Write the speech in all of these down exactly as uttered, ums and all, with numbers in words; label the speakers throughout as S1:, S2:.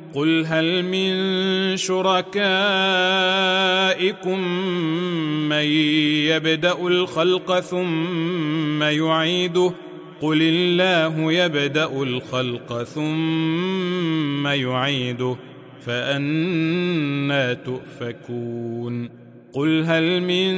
S1: قل هل من شركائكم من يبدأ الخلق ثم يعيده قل الله يبدأ الخلق ثم يعيده فأنى تؤفكون قل هل من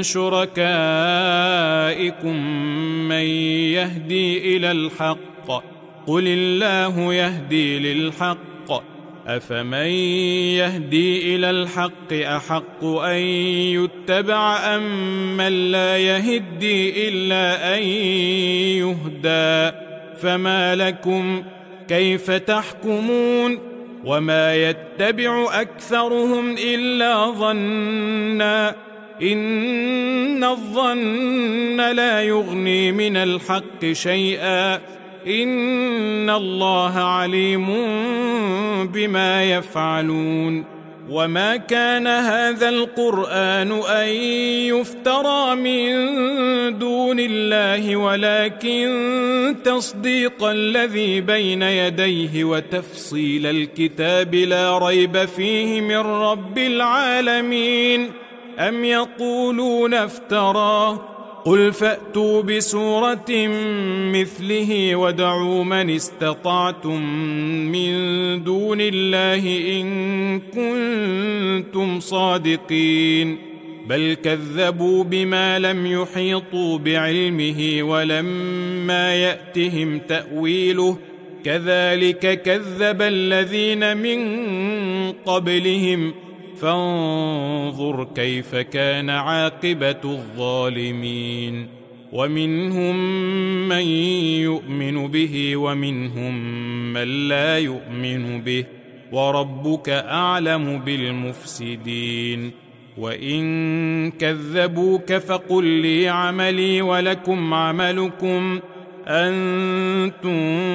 S1: شركائكم من يهدي إلى الحق قل الله يهدي للحق أفمن يهدي إلى الحق أحق أن يتبع أم من لا يهدي إلا أن يهدى فما لكم كيف تحكمون وما يتبع أكثرهم إلا ظنا إن الظن لا يغني من الحق شيئا إن الله عليم بما يفعلون وما كان هذا القرآن أن يفترى من دون الله ولكن تصديق الذي بين يديه وتفصيل الكتاب لا ريب فيه من رب العالمين أم يقولون افتراه قل فأتوا بسورة مثله وادعوا من استطعتم من دون الله إن كنتم صادقين بل كذبوا بما لم يحيطوا بعلمه ولما يأتهم تأويله كذلك كذب الذين من قبلهم فانظر كيف كان عاقبة الظالمين ومنهم من يؤمن به ومنهم من لا يؤمن به وربك أعلم بالمفسدين وإن كذبوك فقل لي عملي ولكم عملكم أنتم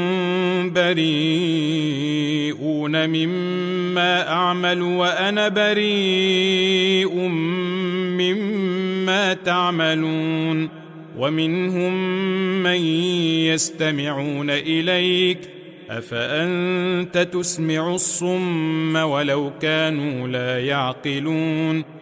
S1: بريئون مما أعمل وأنا بريء مما تعملون ومنهم من يستمعون إليك أفأنت تسمع الصم ولو كانوا لا يعقلون